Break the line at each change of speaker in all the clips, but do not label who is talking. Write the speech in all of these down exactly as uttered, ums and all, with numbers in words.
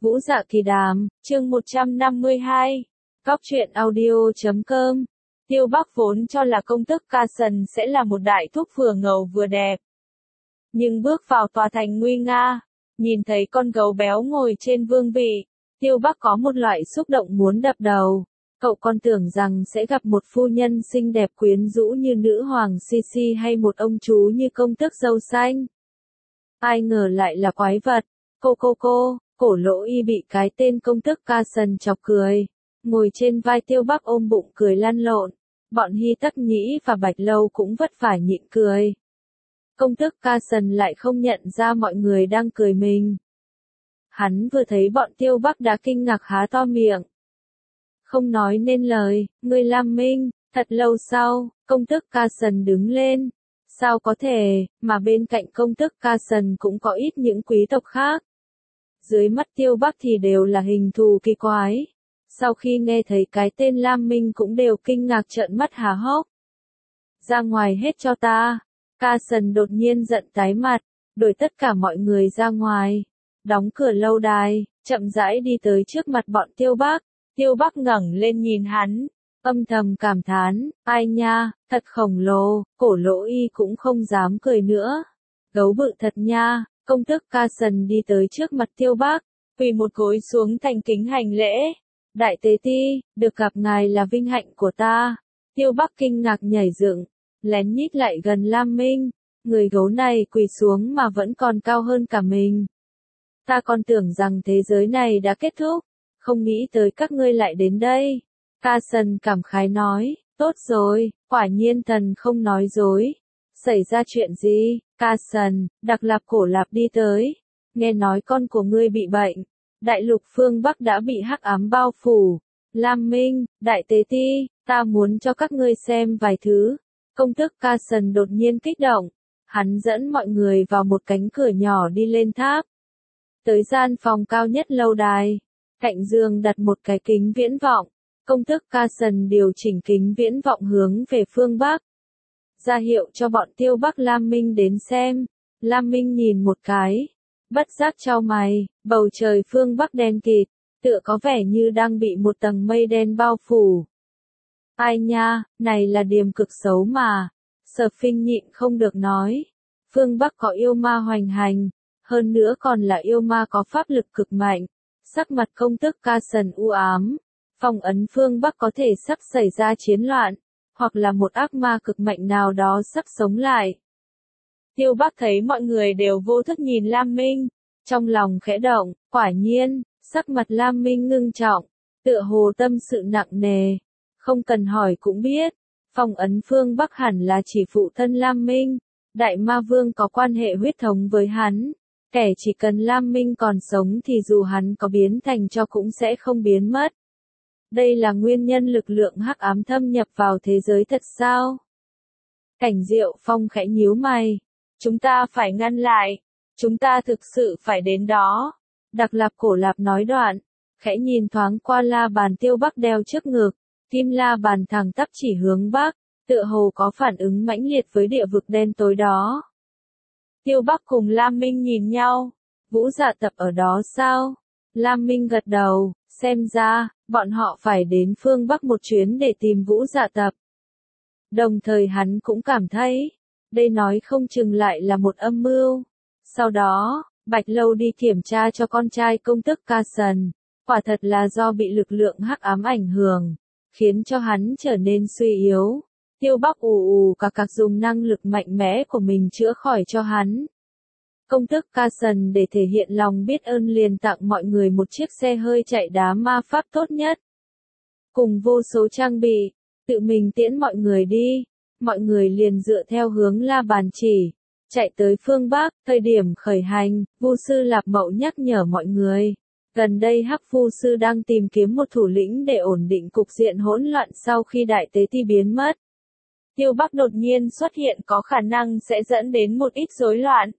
Vũ Dạ Kỳ Đàm, chương một trăm năm mươi hai. Góc truyện audio chấm com. Tiêu Bắc vốn cho là công tước Ca Sần sẽ là một đại thúc vừa ngầu vừa đẹp. Nhưng bước vào tòa thành nguy nga, nhìn thấy con gấu béo ngồi trên vương vị, Tiêu Bắc có một loại xúc động muốn đập đầu. Cậu còn tưởng rằng sẽ gặp một phu nhân xinh đẹp quyến rũ như nữ hoàng Sisi hay một ông chú như công tước dâu xanh. Ai ngờ lại là quái vật. Cô cô cô, cổ lỗ y bị cái tên công tước Ca Sần chọc cười. Ngồi trên vai Tiêu Bắc ôm bụng cười lăn lộn. Bọn Hy Tắc Nhĩ và Bạch Lâu cũng vất vả nhịn cười. Công tước Ca Sần lại không nhận ra mọi người đang cười mình. Hắn vừa thấy bọn Tiêu Bắc đã kinh ngạc há to miệng. Không nói nên lời, người Lam Minh, thật lâu sau, công tước Ca Sần đứng lên. Sao có thể, mà bên cạnh công tước Ca Sần cũng có ít những quý tộc khác. Dưới mắt Tiêu Bắc thì đều là hình thù kỳ quái. Sau khi nghe thấy cái tên Lam Minh cũng đều kinh ngạc trợn mắt há hốc. Ra ngoài hết cho ta. Ca Sần đột nhiên giận tái mặt, đuổi tất cả mọi người ra ngoài. Đóng cửa lâu đài, chậm rãi đi tới trước mặt bọn Tiêu Bắc. Tiêu Bắc ngẩng lên nhìn hắn, âm thầm cảm thán, ai nha, thật khổng lồ, cổ lỗ y cũng không dám cười nữa. Gấu bự thật nha. Công tước Ca Sần đi tới trước mặt Tiêu Bắc, quỳ một gối xuống thành kính hành lễ. Đại tế ti, được gặp ngài là vinh hạnh của ta. Tiêu Bắc kinh ngạc nhảy dựng, lén nhích lại gần Lam Minh. Người gấu này quỳ xuống mà vẫn còn cao hơn cả mình. Ta còn tưởng rằng thế giới này đã kết thúc, không nghĩ tới các ngươi lại đến đây. Ca Sần cảm khái nói, tốt rồi, quả nhiên thần không nói dối. Xảy ra chuyện gì? Ca Sần, Đặc Lạp Cổ Lạp đi tới. Nghe nói con của ngươi bị bệnh. Đại lục phương Bắc đã bị hắc ám bao phủ. Lam Minh, đại tế ti, ta muốn cho các ngươi xem vài thứ. Công tước Ca Sần đột nhiên kích động. Hắn dẫn mọi người vào một cánh cửa nhỏ đi lên tháp. Tới gian phòng cao nhất lâu đài. Cạnh giường đặt một cái kính viễn vọng. Công tước Ca Sần điều chỉnh kính viễn vọng hướng về phương Bắc. Ra hiệu cho bọn Tiêu Bắc Lam Minh đến xem. Lam Minh nhìn một cái. Bất giác chau mày, bầu trời phương Bắc đen kịt, tựa có vẻ như đang bị một tầng mây đen bao phủ. Ai nha, này là điểm cực xấu mà. Sở Phinh nhịn không được nói. Phương Bắc có yêu ma hoành hành, hơn nữa còn là yêu ma có pháp lực cực mạnh. Sắc mặt công tước Ca Sần u ám. Phong ấn phương Bắc có thể sắp xảy ra chiến loạn, hoặc là một ác ma cực mạnh nào đó sắp sống lại. Tiêu Bắc thấy mọi người đều vô thức nhìn Lam Minh, trong lòng khẽ động, quả nhiên, sắc mặt Lam Minh ngưng trọng, tựa hồ tâm sự nặng nề. Không cần hỏi cũng biết, phong ấn phương Bắc hẳn là chỉ phụ thân Lam Minh, Đại Ma Vương có quan hệ huyết thống với hắn. Kẻ chỉ cần Lam Minh còn sống thì dù hắn có biến thành cho cũng sẽ không biến mất. Đây là nguyên nhân lực lượng hắc ám thâm nhập vào thế giới thật sao? Cảnh Diệu Phong khẽ nhíu mày. Chúng ta phải ngăn lại. Chúng ta thực sự phải đến đó. Đặc Lạp Cổ Lạp nói đoạn. Khẽ nhìn thoáng qua la bàn Tiêu Bắc đeo trước ngực. Kim la bàn thẳng tắp chỉ hướng Bắc. Tựa hồ có phản ứng mãnh liệt với địa vực đen tối đó. Tiêu Bắc cùng Lam Minh nhìn nhau. Vũ Dạ Tập ở đó sao? Lam Minh gật đầu. Xem ra, bọn họ phải đến phương Bắc một chuyến để tìm Vũ Dạ Tập. Đồng thời hắn cũng cảm thấy, đây nói không chừng lại là một âm mưu. Sau đó, Bạch Lâu đi kiểm tra cho con trai công tước Ca Sần. Quả thật là do bị lực lượng hắc ám ảnh hưởng, khiến cho hắn trở nên suy yếu. Tiêu Bắc ù ù cả cạc dùng năng lực mạnh mẽ của mình chữa khỏi cho hắn. Công tước Ca Sần để thể hiện lòng biết ơn liền tặng mọi người một chiếc xe hơi chạy đá ma pháp tốt nhất. Cùng vô số trang bị, tự mình tiễn mọi người đi. Mọi người liền dựa theo hướng la bàn chỉ, chạy tới phương Bắc. Thời điểm khởi hành, Vu sư Lạp Mậu nhắc nhở mọi người. Gần đây Hắc Vu sư đang tìm kiếm một thủ lĩnh để ổn định cục diện hỗn loạn sau khi đại tế ti biến mất. Tiêu Bắc đột nhiên xuất hiện có khả năng sẽ dẫn đến một ít rối loạn.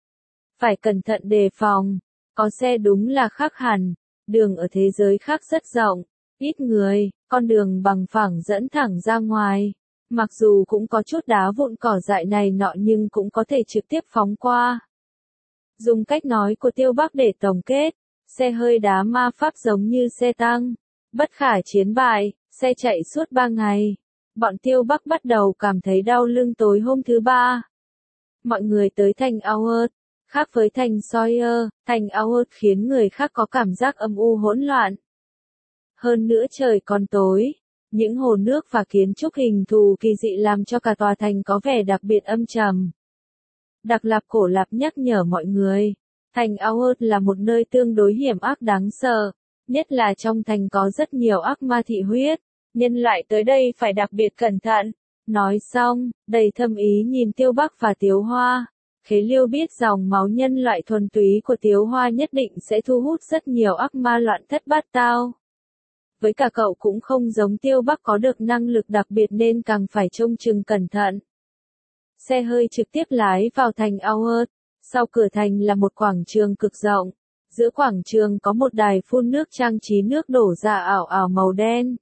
Phải cẩn thận đề phòng, có xe đúng là khác hẳn, đường ở thế giới khác rất rộng, ít người, con đường bằng phẳng dẫn thẳng ra ngoài. Mặc dù cũng có chút đá vụn cỏ dại này nọ nhưng cũng có thể trực tiếp phóng qua. Dùng cách nói của Tiêu Bắc để tổng kết, Xe hơi đá ma pháp giống như xe tăng, bất khả chiến bại, xe chạy suốt ba ngày. Bọn Tiêu Bắc bắt đầu cảm thấy đau lưng tối hôm thứ ba. Mọi người tới thành Auert, khác với thành Sawyer, thành Auert khiến người khác có cảm giác âm u hỗn loạn. Hơn nữa trời còn tối, những hồ nước và kiến trúc hình thù kỳ dị làm cho cả tòa thành có vẻ đặc biệt âm trầm. Đặc Lạp Cổ Lạp nhắc nhở mọi người, thành Auert là một nơi tương đối hiểm ác đáng sợ, nhất là trong thành có rất nhiều ác ma thị huyết, nhân loại tới đây phải đặc biệt cẩn thận. Nói xong, đầy thâm ý nhìn Tiêu Bắc và Tiếu Hoa. Khế Liêu biết dòng máu nhân loại thuần túy của Tiếu Hoa nhất định sẽ thu hút rất nhiều ác ma loạn thất bát tao. Với cả cậu cũng không giống Tiêu Bắc có được năng lực đặc biệt nên càng phải trông chừng cẩn thận. Xe hơi trực tiếp lái vào thành Auert. Sau cửa thành là một quảng trường cực rộng. Giữa quảng trường có một đài phun nước trang trí nước đổ ra ảo ảo màu đen.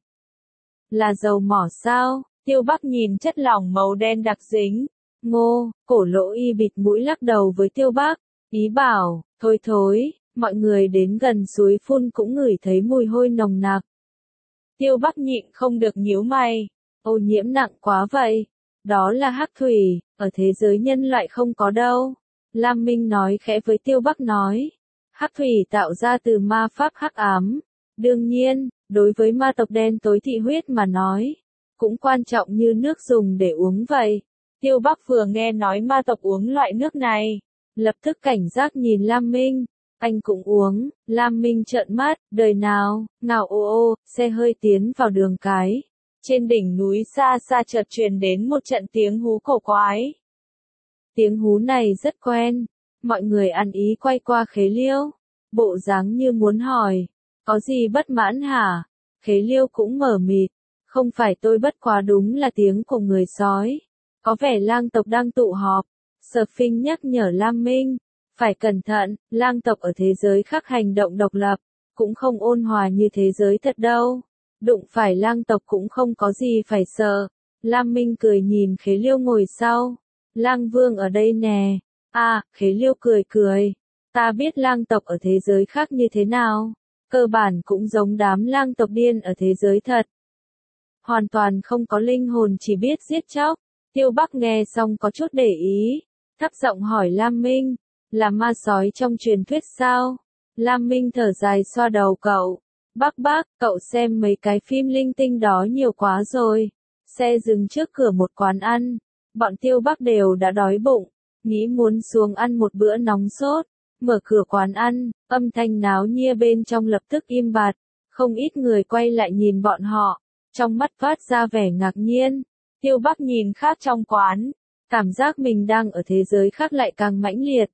Là dầu mỏ sao? Tiêu Bắc nhìn chất lỏng màu đen đặc dính. Ngô, Cổ Lỗ Y bịt mũi lắc đầu với Tiêu Bắc, ý bảo, thôi thối, mọi người đến gần suối phun cũng ngửi thấy mùi hôi nồng nặc. Tiêu Bắc nhịn không được nhíu mày, ô nhiễm nặng quá vậy, đó là hắc thủy, ở thế giới nhân loại không có đâu. Lam Minh nói khẽ với Tiêu Bắc nói, hắc thủy tạo ra từ ma pháp hắc ám, đương nhiên, đối với ma tộc đen tối thị huyết mà nói, cũng quan trọng như nước dùng để uống vậy. Tiêu Bắc vừa nghe nói ma tộc uống loại nước này, lập tức cảnh giác nhìn Lam Minh, anh cũng uống. Lam Minh trợn mắt, đời nào, nào ô ô, xe hơi tiến vào đường cái. Trên đỉnh núi xa xa chợt truyền đến một trận tiếng hú cổ quái. Tiếng hú này rất quen, mọi người ăn ý quay qua Khế Liêu, bộ dáng như muốn hỏi, có gì bất mãn hả? Khế Liêu cũng mở mịt, không phải tôi bất quá đúng là tiếng của người sói. Có vẻ lang tộc đang tụ họp. Sở Phinh nhắc nhở Lam Minh, phải cẩn thận, lang tộc ở thế giới khác hành động độc lập, cũng không ôn hòa như thế giới thật đâu. Đụng phải lang tộc cũng không có gì phải sợ. Lam Minh cười nhìn Khế Liêu ngồi sau. Lang Vương ở đây nè. À, Khế Liêu cười cười. Ta biết lang tộc ở thế giới khác như thế nào. Cơ bản cũng giống đám lang tộc điên ở thế giới thật. Hoàn toàn không có linh hồn, chỉ biết giết chóc. Tiêu Bắc nghe xong có chút để ý, thấp giọng hỏi Lam Minh, là ma sói trong truyền thuyết sao? Lam Minh thở dài xoa đầu cậu, Bắc Bắc, cậu xem mấy cái phim linh tinh đó nhiều quá rồi. Xe dừng trước cửa một quán ăn, bọn Tiêu Bắc đều đã đói bụng, nghĩ muốn xuống ăn một bữa nóng sốt, mở cửa quán ăn, âm thanh náo nhia bên trong lập tức im bặt, không ít người quay lại nhìn bọn họ, trong mắt phát ra vẻ ngạc nhiên. Tiêu Bắc nhìn khác trong quán, cảm giác mình đang ở thế giới khác lại càng mãnh liệt.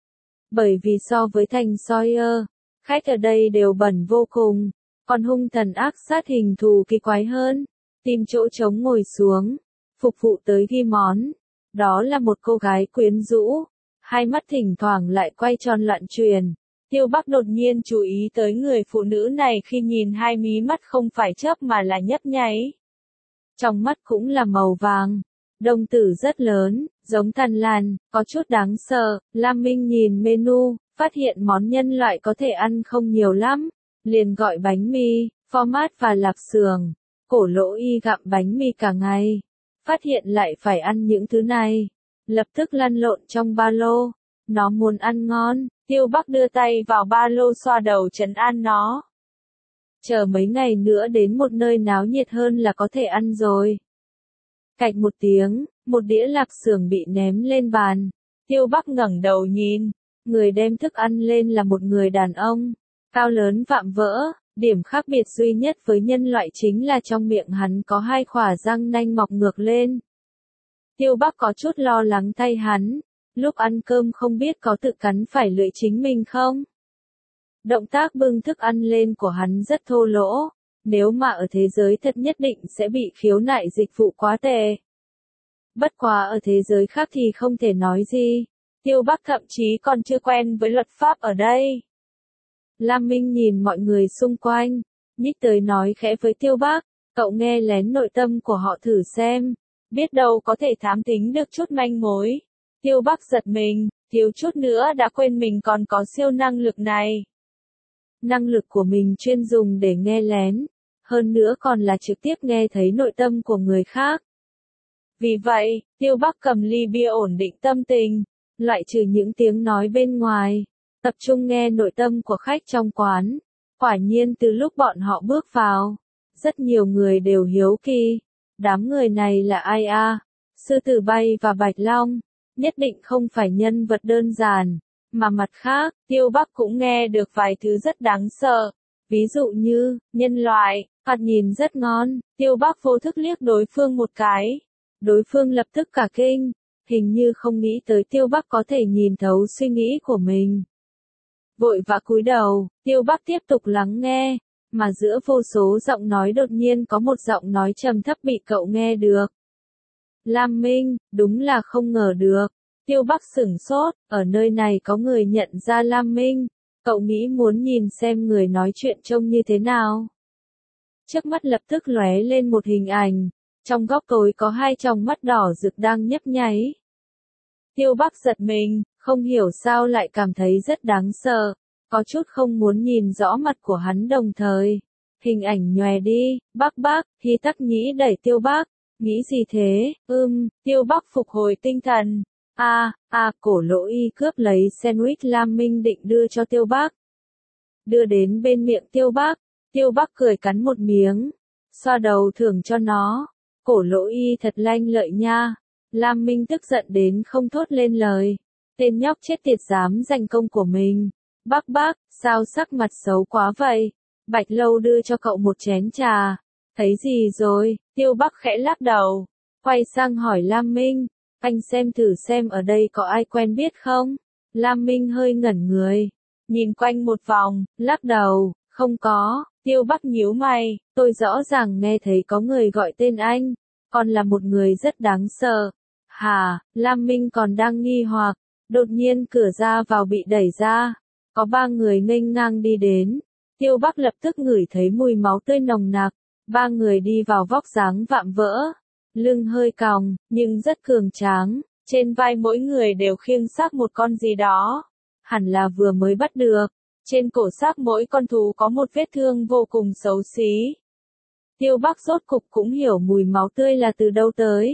Bởi vì so với thành Sawyer, khách ở đây đều bẩn vô cùng, còn hung thần ác sát hình thù kỳ quái hơn. Tìm chỗ trống ngồi xuống, phục vụ tới ghi món. Đó là một cô gái quyến rũ, hai mắt thỉnh thoảng lại quay tròn loạn truyền. Tiêu Bắc đột nhiên chú ý tới người phụ nữ này khi nhìn hai mí mắt không phải chớp mà là nhấp nháy. Trong mắt cũng là màu vàng, đồng tử rất lớn, giống thằn lằn, có chút đáng sợ. Lam Minh nhìn menu, phát hiện món nhân loại có thể ăn không nhiều lắm, liền gọi bánh mì, phó mát và lạp xưởng. Cổ Lỗ Y gặm bánh mì cả ngày, phát hiện lại phải ăn những thứ này, lập tức lăn lộn trong ba lô. Nó muốn ăn ngon, Tiêu Bắc đưa tay vào ba lô xoa đầu trấn an nó. Chờ mấy ngày nữa đến một nơi náo nhiệt hơn là có thể ăn rồi. Cạch một tiếng, một đĩa lạp xưởng bị ném lên bàn. Tiêu Bắc ngẩng đầu nhìn, người đem thức ăn lên là một người đàn ông, cao lớn vạm vỡ. Điểm khác biệt duy nhất với nhân loại chính là trong miệng hắn có hai khỏa răng nanh mọc ngược lên. Tiêu Bắc có chút lo lắng thay hắn, lúc ăn cơm không biết có tự cắn phải lưỡi chính mình không? Động tác bưng thức ăn lên của hắn rất thô lỗ, nếu mà ở thế giới thật nhất định sẽ bị khiếu nại dịch vụ quá tệ. Bất quá ở thế giới khác thì không thể nói gì, Tiêu Bắc thậm chí còn chưa quen với luật pháp ở đây. Lam Minh nhìn mọi người xung quanh, nhích tới nói khẽ với Tiêu Bắc, cậu nghe lén nội tâm của họ thử xem, biết đâu có thể thám tính được chút manh mối. Tiêu Bắc giật mình, thiếu chút nữa đã quên mình còn có siêu năng lực này. năng lực của mình chuyên dùng để nghe lén, hơn nữa còn là trực tiếp nghe thấy nội tâm của người khác. Vì vậy, Tiêu Bắc cầm ly bia ổn định tâm tình, loại trừ những tiếng nói bên ngoài, tập trung nghe nội tâm của khách trong quán. Quả nhiên từ lúc bọn họ bước vào, rất nhiều người đều hiếu kỳ, đám người này là ai a? Sư Tử Bay và Bạch Long, nhất định không phải nhân vật đơn giản, mà mặt khác, Tiêu Bắc cũng nghe được vài thứ rất đáng sợ. Ví dụ như, nhân loại, thoạt nhìn rất ngon, Tiêu Bắc vô thức liếc đối phương một cái. Đối phương lập tức cả kinh, hình như không nghĩ tới Tiêu Bắc có thể nhìn thấu suy nghĩ của mình. Vội vã cúi đầu, Tiêu Bắc tiếp tục lắng nghe, mà giữa vô số giọng nói đột nhiên có một giọng nói trầm thấp bị cậu nghe được. Lam Minh, đúng là không ngờ được. Tiêu Bắc sửng sốt, ở nơi này có người nhận ra Lam Minh, cậu nghĩ muốn nhìn xem người nói chuyện trông như thế nào. Trước mắt lập tức lóe lên một hình ảnh, trong góc tối có hai tròng mắt đỏ rực đang nhấp nháy. Tiêu Bắc giật mình, không hiểu sao lại cảm thấy rất đáng sợ, có chút không muốn nhìn rõ mặt của hắn đồng thời. Hình ảnh nhòe đi, Bắc Bắc, Hy Tắc Nhĩ đẩy Tiêu Bắc, nghĩ gì thế, ưm, Tiêu Bắc phục hồi tinh thần. A, a, à, Cổ Lỗ Y cướp lấy sandwich Lam Minh định đưa cho Tiêu Bắc. Đưa đến bên miệng Tiêu Bắc, Tiêu Bắc cười cắn một miếng, xoa đầu thưởng cho nó. Cổ Lỗ Y thật lanh lợi nha. Lam Minh tức giận đến không thốt lên lời. Tên nhóc chết tiệt dám giành công của mình. Bác bác, sao sắc mặt xấu quá vậy? Bạch Lâu đưa cho cậu một chén trà. Thấy gì rồi? Tiêu Bắc khẽ lắc đầu. Quay sang hỏi Lam Minh. Anh xem thử xem ở đây có ai quen biết không? Lam Minh hơi ngẩn người. Nhìn quanh một vòng, lắc đầu. Không có. Tiêu Bắc nhíu mày. Tôi rõ ràng nghe thấy có người gọi tên anh. Còn là một người rất đáng sợ. Hà, Lam Minh còn đang nghi hoặc. Đột nhiên cửa ra vào bị đẩy ra. Có ba người nghênh ngang đi đến. Tiêu Bắc lập tức ngửi thấy mùi máu tươi nồng nặc. Ba người đi vào vóc dáng vạm vỡ. Lưng hơi còng, nhưng rất cường tráng. Trên vai mỗi người đều khiêng xác một con gì đó. Hẳn là vừa mới bắt được. Trên cổ xác mỗi con thú có một vết thương vô cùng xấu xí. Tiêu Bắc rốt cục cũng hiểu mùi máu tươi là từ đâu tới.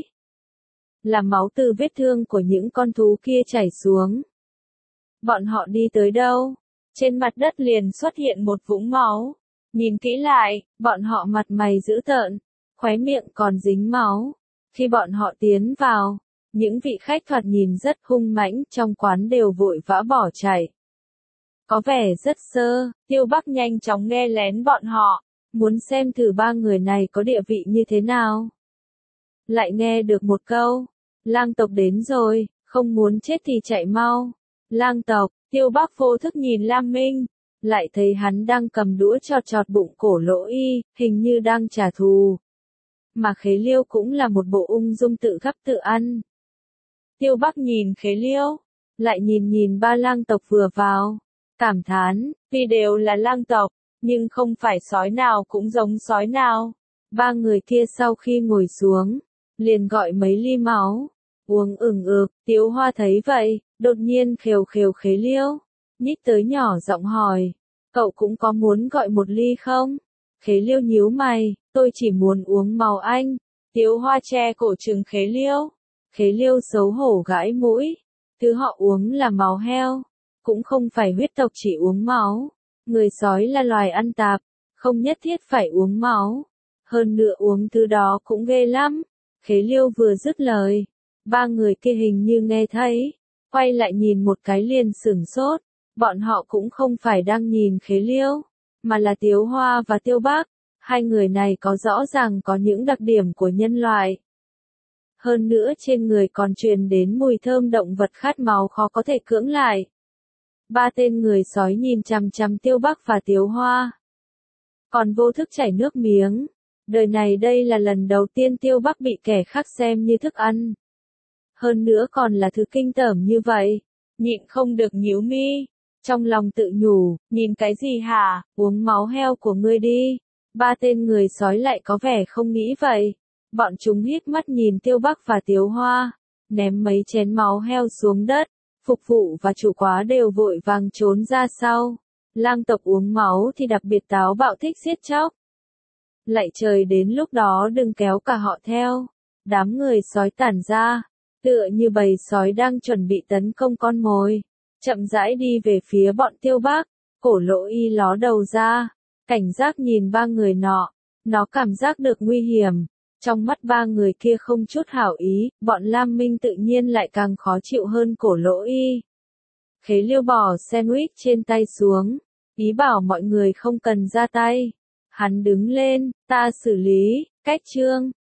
Là máu từ vết thương của những con thú kia chảy xuống. Bọn họ đi tới đâu? Trên mặt đất liền xuất hiện một vũng máu. Nhìn kỹ lại, bọn họ mặt mày dữ tợn, khóe miệng còn dính máu. Khi bọn họ tiến vào, những vị khách thoạt nhìn rất hung mãnh trong quán đều vội vã bỏ chạy. Có vẻ rất sơ, Tiêu Bắc nhanh chóng nghe lén bọn họ, muốn xem thử ba người này có địa vị như thế nào. Lại nghe được một câu, lang tộc đến rồi, không muốn chết thì chạy mau. Lang tộc, Tiêu Bắc vô thức nhìn Lam Minh, lại thấy hắn đang cầm đũa chọt chọt bụng Cổ Lỗ Y, hình như đang trả thù. Mà Khế Liêu cũng là một bộ ung dung tự gắp tự ăn. Tiêu Bắc nhìn Khế Liêu, lại nhìn nhìn ba lang tộc vừa vào, cảm thán, tuy đều là lang tộc, nhưng không phải sói nào cũng giống sói nào. Ba người kia sau khi ngồi xuống, liền gọi mấy ly máu, uống ừng ực. Tiếu Hoa thấy vậy, đột nhiên khều khều Khế Liêu, nhích tới nhỏ giọng hỏi, cậu cũng có muốn gọi một ly không? Khế Liêu nhíu mày, tôi chỉ muốn uống máu anh. Tiếu Hoa che cổ trừng Khế Liêu. Khế Liêu xấu hổ gãi mũi, thứ họ uống là máu heo, cũng không phải huyết tộc chỉ uống máu. Người sói là loài ăn tạp, không nhất thiết phải uống máu. Hơn nữa uống thứ đó cũng ghê lắm. Khế Liêu vừa dứt lời, ba người kia hình như nghe thấy, quay lại nhìn một cái liền sửng sốt. Bọn họ cũng không phải đang nhìn Khế Liêu, mà là Tiếu Hoa và Tiêu Bắc. Hai người này có rõ ràng có những đặc điểm của nhân loại. Hơn nữa trên người còn truyền đến mùi thơm động vật khát máu khó có thể cưỡng lại. Ba tên người sói nhìn chằm chằm Tiêu Bắc và Tiếu Hoa, còn vô thức chảy nước miếng. Đời này đây là lần đầu tiên Tiêu Bắc bị kẻ khác xem như thức ăn. Hơn nữa còn là thứ kinh tởm như vậy. Nhịn không được nhíu mi, trong lòng tự nhủ, nhìn cái gì hả, uống máu heo của ngươi đi. Ba tên người sói lại có vẻ không nghĩ vậy. Bọn chúng hít mắt nhìn Tiêu Bắc và Tiếu Hoa, ném mấy chén máu heo xuống đất. Phục vụ và chủ quá đều vội vàng trốn ra sau. Lang tộc uống máu thì đặc biệt táo bạo thích giết chóc. Lạy trời đến lúc đó đừng kéo cả họ theo. Đám người sói tản ra, tựa như bầy sói đang chuẩn bị tấn công con mồi. Chậm rãi đi về phía bọn Tiêu Bác, Cổ Lỗ Y ló đầu ra, cảnh giác nhìn ba người nọ. Nó cảm giác được nguy hiểm. Trong mắt ba người kia không chút hảo ý, bọn Lam Minh tự nhiên lại càng khó chịu hơn Cổ Lỗ Y. Khế Liêu bỏ sandwich trên tay xuống, ý bảo mọi người không cần ra tay. Hắn đứng lên, ta xử lý, cách trương.